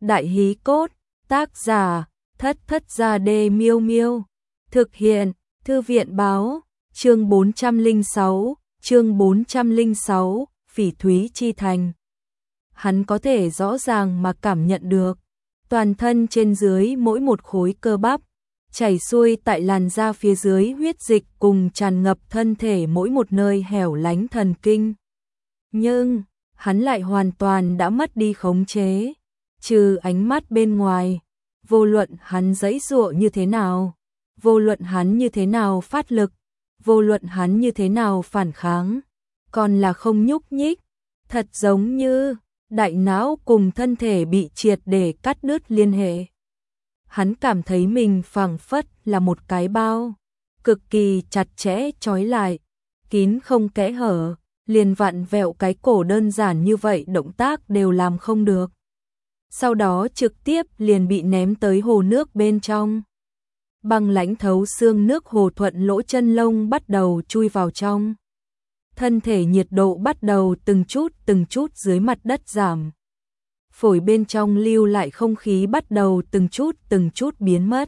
Đại hí cốt, tác giả, Thất Thất Gia Đê Miêu Miêu. Thực hiện, Thư viện báo, chương 406, Phỉ Thúy Chi Thành. Hắn có thể rõ ràng mà cảm nhận được, toàn thân trên dưới mỗi một khối cơ bắp, chảy xuôi tại làn da phía dưới huyết dịch cùng tràn ngập thân thể mỗi một nơi hẻo lánh thần kinh. Nhưng, hắn lại hoàn toàn đã mất đi khống chế, trừ ánh mắt bên ngoài, vô luận hắn giãy giụa như thế nào, vô luận hắn như thế nào phát lực, vô luận hắn như thế nào phản kháng, còn là không nhúc nhích, thật giống như đại não cùng thân thể bị triệt để cắt đứt liên hệ. Hắn cảm thấy mình phảng phất là một cái bao, cực kỳ chặt chẽ trói lại, kín không kẽ hở, liền vặn vẹo cái cổ đơn giản như vậy động tác đều làm không được. Sau đó trực tiếp liền bị ném tới hồ nước bên trong. Băng lãnh thấu xương nước hồ thuận lỗ chân lông bắt đầu chui vào trong. Thân thể nhiệt độ bắt đầu từng chút dưới mặt đất giảm. Phổi bên trong lưu lại không khí bắt đầu từng chút biến mất.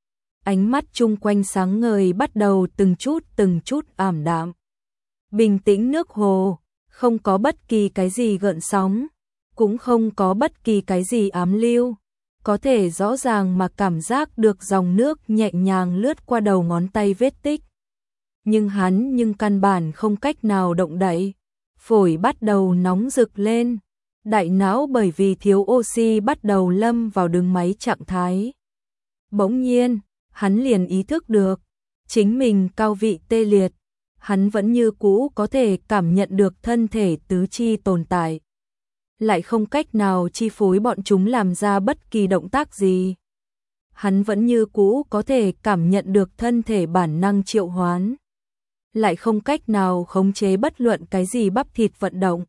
Ánh mắt chung quanh sáng ngời bắt đầu từng chút ảm đạm. Bình tĩnh nước hồ, không có bất kỳ cái gì gợn sóng, cũng không có bất kỳ cái gì ám lưu, có thể rõ ràng mà cảm giác được dòng nước nhẹ nhàng lướt qua đầu ngón tay vết tích. Nhưng hắn căn bản không cách nào động đậy, phổi bắt đầu nóng rực lên, đại não bởi vì thiếu oxy bắt đầu lâm vào đường máy trạng thái. Bỗng nhiên, hắn liền ý thức được, chính mình cao vị tê liệt, hắn vẫn như cũ có thể cảm nhận được thân thể tứ chi tồn tại, lại không cách nào chi phối bọn chúng làm ra bất kỳ động tác gì. Hắn vẫn như cũ có thể cảm nhận được thân thể bản năng triệu hoán, lại không cách nào khống chế bất luận cái gì bắp thịt vận động.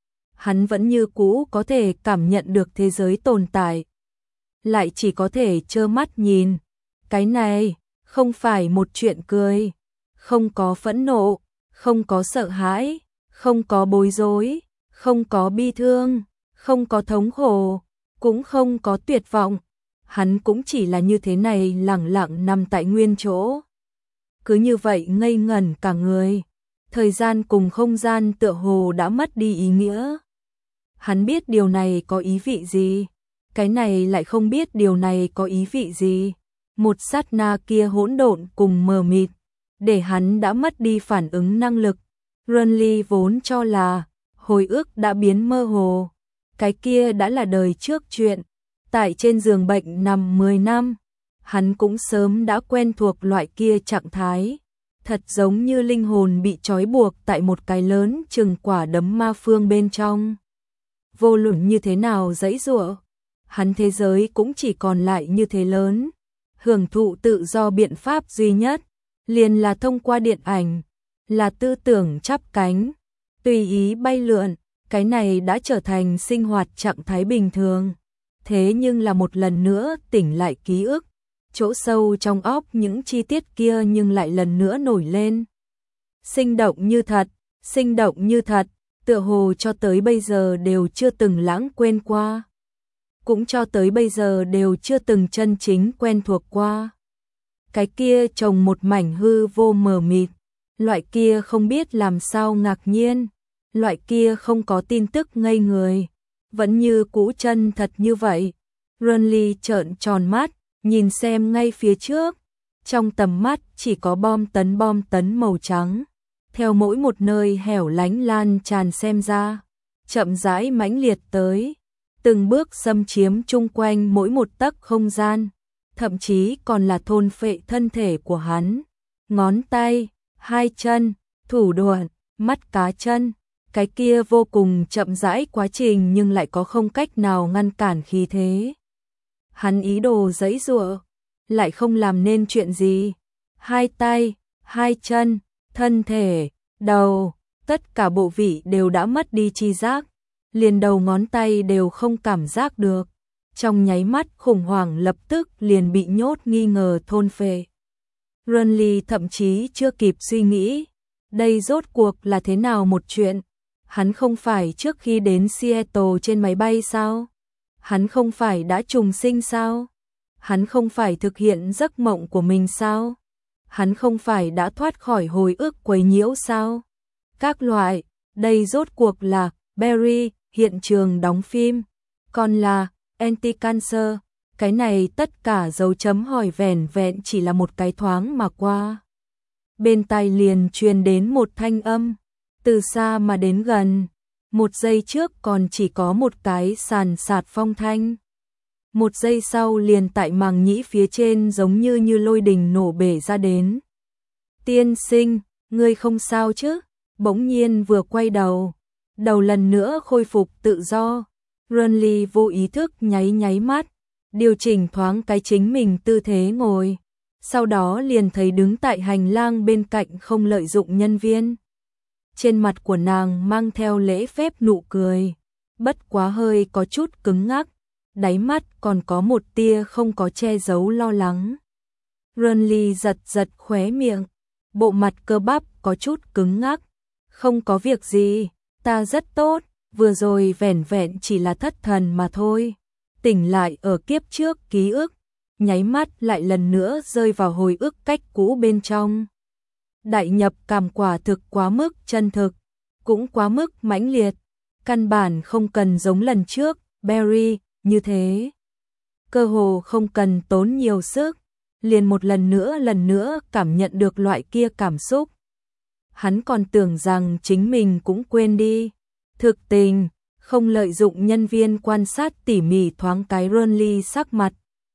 Hắn vẫn như cũ có thể cảm nhận được thế giới tồn tại, lại chỉ có thể trơ mắt nhìn. Cái này không phải một chuyện cười, không có phẫn nộ, không có sợ hãi, không có bối rối, không có bi thương, không có thống khổ, cũng không có tuyệt vọng. Hắn cũng chỉ là như thế này lẳng lặng nằm tại nguyên chỗ. Cứ như vậy ngây ngẩn cả người, thời gian cùng không gian tựa hồ đã mất đi ý nghĩa. Hắn biết điều này có ý vị gì, cái này lại không biết điều này có ý vị gì. Một sát na kia hỗn độn cùng mờ mịt, để hắn đã mất đi phản ứng năng lực. Renly vốn cho là hồi ức đã biến mơ hồ, cái kia đã là đời trước chuyện. Tại trên giường bệnh nằm 10 năm, hắn cũng sớm đã quen thuộc loại kia trạng thái, thật giống như linh hồn bị trói buộc tại một cái lớn chừng quả đấm ma phương bên trong. Vô luận như thế nào giãy giụa, hắn thế giới cũng chỉ còn lại như thế lớn. Hưởng thụ tự do biện pháp duy nhất, liền là thông qua điện ảnh, là tư tưởng chắp cánh, tùy ý bay lượn, cái này đã trở thành sinh hoạt trạng thái bình thường. Thế nhưng là một lần nữa tỉnh lại ký ức, chỗ sâu trong óc những chi tiết kia nhưng lại lần nữa nổi lên. Sinh động như thật, tựa hồ cho tới bây giờ đều chưa từng lãng quên qua. Cũng cho tới bây giờ đều chưa từng chân chính quen thuộc qua. Cái kia trồng một mảnh hư vô mờ mịt, loại kia không biết làm sao ngạc nhiên, loại kia không có tin tức ngây người, vẫn như cũ chân thật như vậy. Renly trợn tròn mắt, nhìn xem ngay phía trước, trong tầm mắt chỉ có bom tấn màu trắng, theo mỗi một nơi hẻo lánh lan tràn xem ra, chậm rãi mãnh liệt tới, từng bước xâm chiếm chung quanh mỗi một tấc không gian, thậm chí còn là thôn phệ thân thể của hắn. Ngón tay, hai chân, thủ đoạn, mắt cá chân, cái kia vô cùng chậm rãi quá trình nhưng lại có không cách nào ngăn cản khí thế. Hắn ý đồ giãy giụa, lại không làm nên chuyện gì. Hai tay, hai chân, thân thể, đầu, tất cả bộ vị đều đã mất đi chi giác, liền đầu ngón tay đều không cảm giác được. Trong nháy mắt khủng hoảng lập tức liền bị nhốt nghi ngờ thôn phệ. Renly thậm chí chưa kịp suy nghĩ, đây rốt cuộc là thế nào một chuyện. Hắn không phải trước khi đến Seattle trên máy bay sao? Hắn không phải đã trùng sinh sao? Hắn không phải thực hiện giấc mộng của mình sao? Hắn không phải đã thoát khỏi hồi ức quấy nhiễu sao? Các loại, đây rốt cuộc là Barry, hiện trường đóng phim, còn là Anti-Cancer. Cái này tất cả dấu chấm hỏi vẻn vẹn chỉ là một cái thoáng mà qua. Bên tai liền truyền đến một thanh âm, từ xa mà đến gần. Một giây trước còn chỉ có một cái sàn sạt phong thanh. Một giây sau liền tại màng nhĩ phía trên giống như lôi đình nổ bể ra đến. Tiên sinh, ngươi không sao chứ? Bỗng nhiên vừa quay đầu, đầu lần nữa khôi phục tự do. Renly vô ý thức nháy mắt, điều chỉnh thoáng cái chính mình tư thế ngồi. Sau đó liền thấy đứng tại hành lang bên cạnh không lợi dụng nhân viên. Trên mặt của nàng mang theo lễ phép nụ cười, bất quá hơi có chút cứng ngắc, đáy mắt còn có một tia không có che giấu lo lắng. Renly giật khóe miệng, bộ mặt cơ bắp có chút cứng ngắc. Không có việc gì, ta rất tốt, vừa rồi vẻn vẹn chỉ là thất thần mà thôi. Tỉnh lại ở kiếp trước ký ức, nháy mắt lại lần nữa rơi vào hồi ức cách cũ bên trong. Đại nhập cảm quả thực quá mức chân thực, cũng quá mức mãnh liệt, căn bản không cần giống lần trước, Barry, như thế. Cơ hồ không cần tốn nhiều sức, liền một lần nữa cảm nhận được loại kia cảm xúc. Hắn còn tưởng rằng chính mình cũng quên đi. Thực tình, không lợi dụng nhân viên quan sát tỉ mỉ thoáng cái Renly sắc mặt.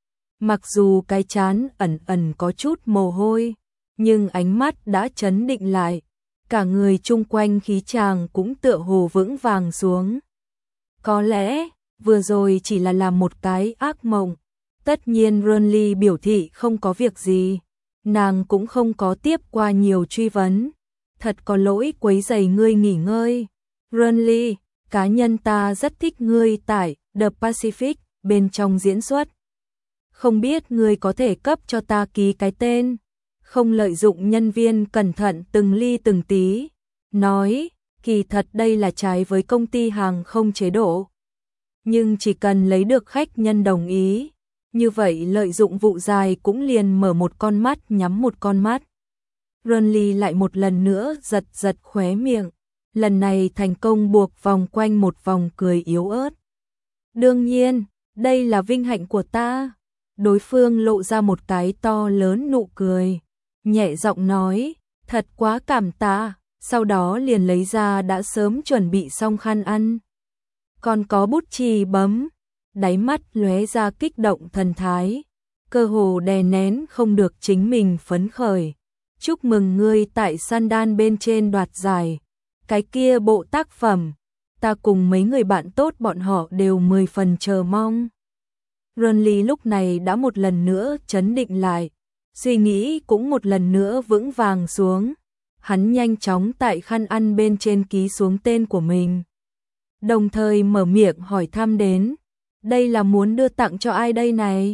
Mặc dù cái trán ẩn có chút mồ hôi, nhưng ánh mắt đã trấn định lại, cả người chung quanh khí chàng cũng tựa hồ vững vàng xuống. Có lẽ, vừa rồi chỉ là làm một cái ác mộng. Tất nhiên Renly biểu thị không có việc gì, nàng cũng không có tiếp qua nhiều truy vấn. Thật có lỗi quấy rầy ngươi nghỉ ngơi. Renly, cá nhân ta rất thích ngươi tại The Pacific bên trong diễn xuất. Không biết ngươi có thể cấp cho ta ký cái tên. Không lợi dụng nhân viên cẩn thận từng ly từng tí. Nói, kỳ thật đây là trái với công ty hàng không chế độ. Nhưng chỉ cần lấy được khách nhân đồng ý, như vậy lợi dụng vụ dài cũng liền mở một con mắt nhắm một con mắt. Renly lại một lần nữa giật khóe miệng, lần này thành công buộc vòng quanh một vòng cười yếu ớt. Đương nhiên, đây là vinh hạnh của ta. Đối phương lộ ra một cái to lớn nụ cười, nhẹ giọng nói, thật quá cảm tạ, sau đó liền lấy ra đã sớm chuẩn bị xong khăn ăn. Còn có bút chì bấm, đáy mắt lóe ra kích động thần thái, cơ hồ đè nén không được chính mình phấn khởi. Chúc mừng ngươi tại Sandal bên trên đoạt giải. Cái kia bộ tác phẩm, ta cùng mấy người bạn tốt bọn họ đều 10 phần chờ mong. Renly lúc này đã một lần nữa trấn định lại, suy nghĩ cũng một lần nữa vững vàng xuống. Hắn nhanh chóng tại khăn ăn bên trên ký xuống tên của mình. Đồng thời mở miệng hỏi thăm đến, đây là muốn đưa tặng cho ai đây này?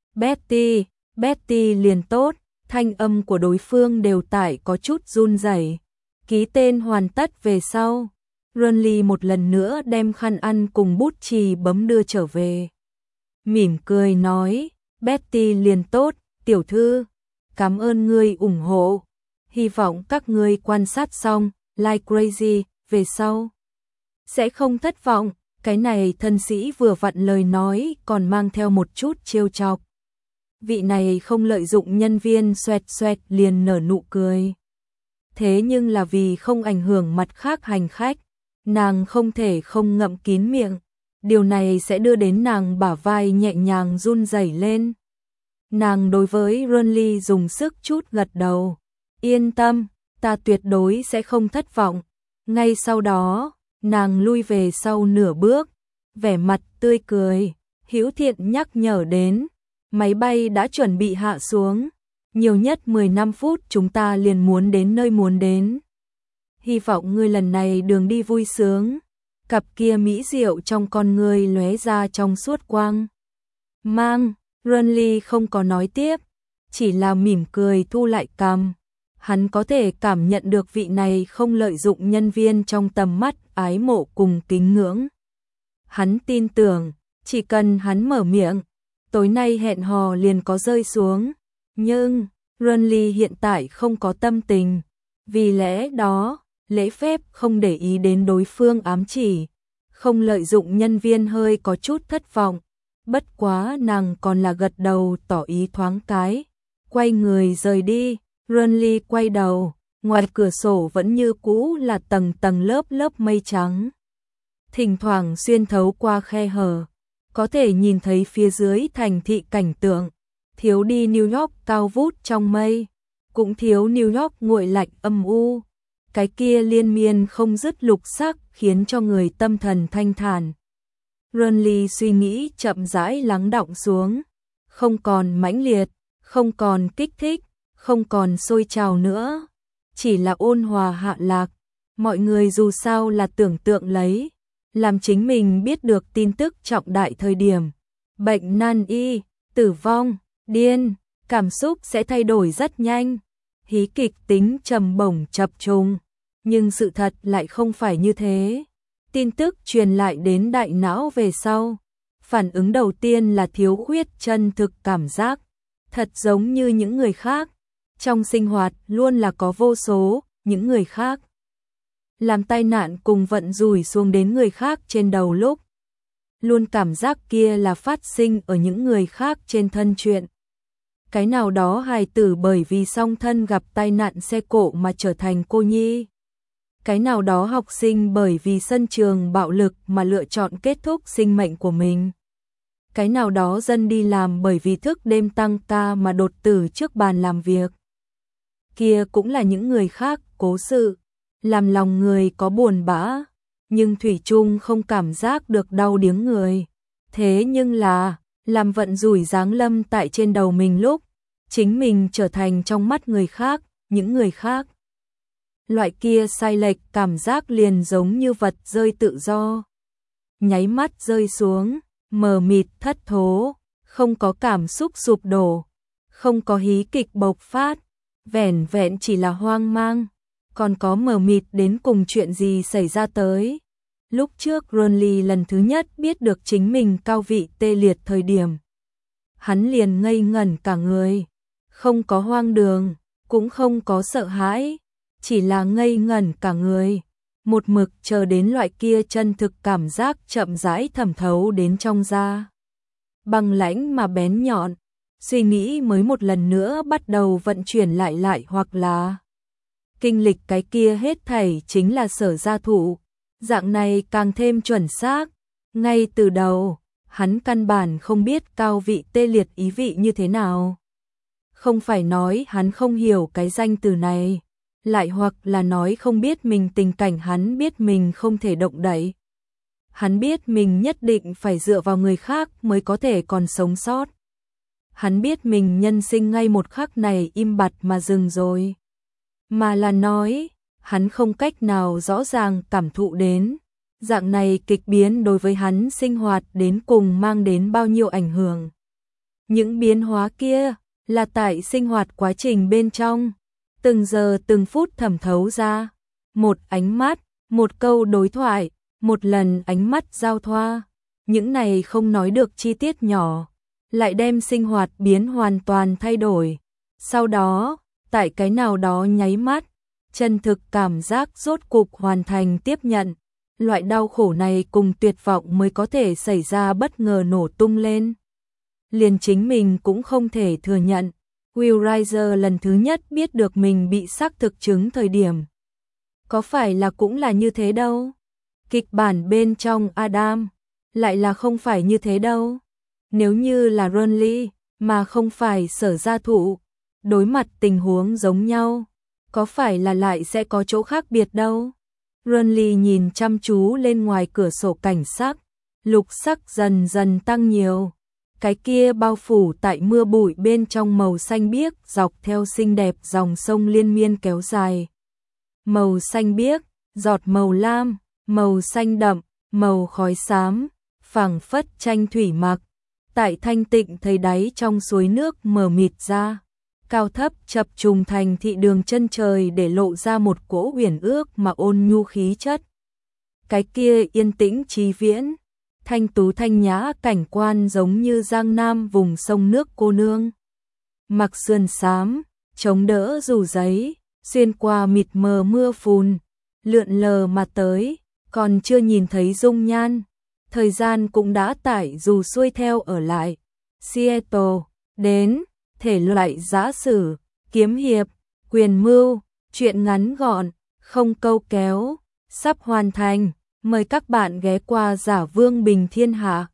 Betty liền tốt. Thanh âm của đối phương đều tải có chút run rẩy. Ký tên hoàn tất về sau, Renly một lần nữa đem khăn ăn cùng bút chì bấm đưa trở về. Mỉm cười nói, Betty liền tốt, tiểu thư, cảm ơn ngươi ủng hộ. Hy vọng các ngươi quan sát xong, like crazy, về sau sẽ không thất vọng. Cái này thân sĩ vừa vặn lời nói còn mang theo một chút trêu chọc. Vị này không lợi dụng nhân viên xoẹt liền nở nụ cười. Thế nhưng là vì không ảnh hưởng mặt khác hành khách, nàng không thể không ngậm kín miệng. Điều này sẽ đưa đến nàng bả vai nhẹ nhàng run rẩy lên. Nàng đối với Renly dùng sức chút gật đầu. Yên tâm, ta tuyệt đối sẽ không thất vọng. Ngay sau đó, nàng lui về sau nửa bước, vẻ mặt tươi cười, hữu thiện nhắc nhở đến. Máy bay đã chuẩn bị hạ xuống, nhiều nhất 15 phút chúng ta liền muốn đến nơi muốn đến. Hy vọng ngươi lần này đường đi vui sướng. Cặp kia mỹ diệu trong con ngươi lóe ra trong suốt quang mang. Renly không có nói tiếp, chỉ là mỉm cười thu lại cằm. Hắn có thể cảm nhận được vị này không lợi dụng nhân viên trong tầm mắt ái mộ cùng kính ngưỡng. Hắn tin tưởng, Chỉ cần hắn mở miệng, tối nay hẹn hò liền có rơi xuống. Nhưng, Renly hiện tại không có tâm tình. Vì lẽ đó, lễ phép không để ý đến đối phương ám chỉ. Không lợi dụng nhân viên hơi có chút thất vọng. Bất quá nàng còn là gật đầu tỏ ý thoáng cái. Quay người rời đi, Renly quay đầu. Ngoài cửa sổ vẫn như cũ là tầng tầng lớp lớp mây trắng. Thỉnh thoảng xuyên thấu qua khe hở, có thể nhìn thấy phía dưới thành thị cảnh tượng. Thiếu đi New York cao vút trong mây, cũng thiếu New York nguội lạnh âm u. Cái kia liên miên không dứt lục sắc khiến cho người tâm thần thanh thản. Renly suy nghĩ chậm rãi lắng đọng xuống, không còn mãnh liệt, không còn kích thích, không còn sôi trào nữa, chỉ là ôn hòa hạ lạc. Mọi người dù sao là tưởng tượng lấy, làm chính mình biết được tin tức trọng đại thời điểm. Bệnh nan y, tử vong, điên, cảm xúc sẽ thay đổi rất nhanh. Hí kịch tính trầm bổng chập trùng, nhưng sự thật lại không phải như thế. Tin tức truyền lại đến đại não về sau. Phản ứng đầu tiên là thiếu khuyết chân thực cảm giác. Thật giống như những người khác. Trong sinh hoạt luôn là có vô số những người khác. Làm tai nạn cùng vận rủi xuống đến người khác trên đầu lúc. Luôn cảm giác kia là phát sinh ở những người khác trên thân chuyện. Cái nào đó hài tử bởi vì song thân gặp tai nạn xe cộ mà trở thành cô nhi. Cái nào đó học sinh bởi vì sân trường bạo lực mà lựa chọn kết thúc sinh mệnh của mình. Cái nào đó dân đi làm bởi vì thức đêm tăng ca mà đột tử trước bàn làm việc. Kia cũng là những người khác cố sự, làm lòng người có buồn bã, nhưng thủy chung không cảm giác được đau điếng người. Thế nhưng là, làm vận rủi giáng lâm tại trên đầu mình lúc, chính mình trở thành trong mắt người khác, những người khác. Loại kia sai lệch cảm giác liền giống như vật rơi tự do. Nháy mắt rơi xuống, mờ mịt thất thố, không có cảm xúc sụp đổ, không có hí kịch bộc phát, vẻn vẹn chỉ là hoang mang, còn có mờ mịt đến cùng chuyện gì xảy ra tới. Lúc trước Renly lần thứ nhất biết được chính mình cao vị tê liệt thời điểm. Hắn liền ngây ngẩn cả người, không có hoang đường, cũng không có sợ hãi, chỉ là ngây ngẩn cả người. Một mực chờ đến loại kia chân thực cảm giác chậm rãi thẩm thấu đến trong da. Băng lãnh mà bén nhọn, suy nghĩ mới một lần nữa bắt đầu vận chuyển lại hoặc là kinh lịch cái kia hết thảy chính là Sở Gia Thụ. Dạng này càng thêm chuẩn xác. Ngay từ đầu, hắn căn bản không biết cao vị tê liệt ý vị như thế nào. Không phải nói hắn không hiểu cái danh từ này, lại hoặc là nói không biết mình tình cảnh, hắn biết mình không thể động đậy. Hắn biết mình nhất định phải dựa vào người khác mới có thể còn sống sót. Hắn biết mình nhân sinh ngay một khắc này im bặt mà dừng rồi. Mà là nói, hắn không cách nào rõ ràng cảm thụ đến. Dạng này kịch biến đối với hắn sinh hoạt đến cùng mang đến bao nhiêu ảnh hưởng. Những biến hóa kia là tại sinh hoạt quá trình bên trong, từng giờ từng phút thẩm thấu ra. Một ánh mắt, một câu đối thoại, một lần ánh mắt giao thoa. Những này không nói được chi tiết nhỏ, lại đem sinh hoạt biến hoàn toàn thay đổi. Sau đó, tại cái nào đó nháy mắt, chân thực cảm giác rốt cục hoàn thành tiếp nhận. Loại đau khổ này cùng tuyệt vọng mới có thể xảy ra bất ngờ nổ tung lên. Liền chính mình cũng không thể thừa nhận. Will Riser lần thứ nhất biết được mình bị xác thực chứng thời điểm. Có phải là cũng là như thế đâu? Kịch bản bên trong Adam lại là không phải như thế đâu. Nếu như là Renly mà không phải Sở Gia Thụ, đối mặt tình huống giống nhau, có phải là lại sẽ có chỗ khác biệt đâu? Renly nhìn chăm chú lên ngoài cửa sổ cảnh sắc, lục sắc dần dần tăng nhiều. Cái kia bao phủ tại mưa bụi bên trong màu xanh biếc dọc theo xinh đẹp dòng sông liên miên kéo dài. Màu xanh biếc, giọt màu lam, màu xanh đậm, màu khói xám, phảng phất tranh thủy mặc. Tại thanh tịnh thấy đáy trong suối nước mờ mịt ra. Cao thấp chập trùng thành thị đường chân trời để lộ ra một cỗ uyển ước mà ôn nhu khí chất. Cái kia yên tĩnh trí viễn, thanh tú thanh nhã cảnh quan giống như giang nam vùng sông nước cô nương. Mặc sườn xám, chống đỡ dù giấy, xuyên qua mịt mờ mưa phùn, lượn lờ mà tới, còn chưa nhìn thấy dung nhan. Thời gian cũng đã tải dù xuôi theo ở lại. Seattle, đến, thể loại giã sử, kiếm hiệp, quyền mưu, truyện ngắn gọn, không câu kéo, sắp hoàn thành. Mời các bạn ghé qua Giả Vương Bình Thiên Hạ.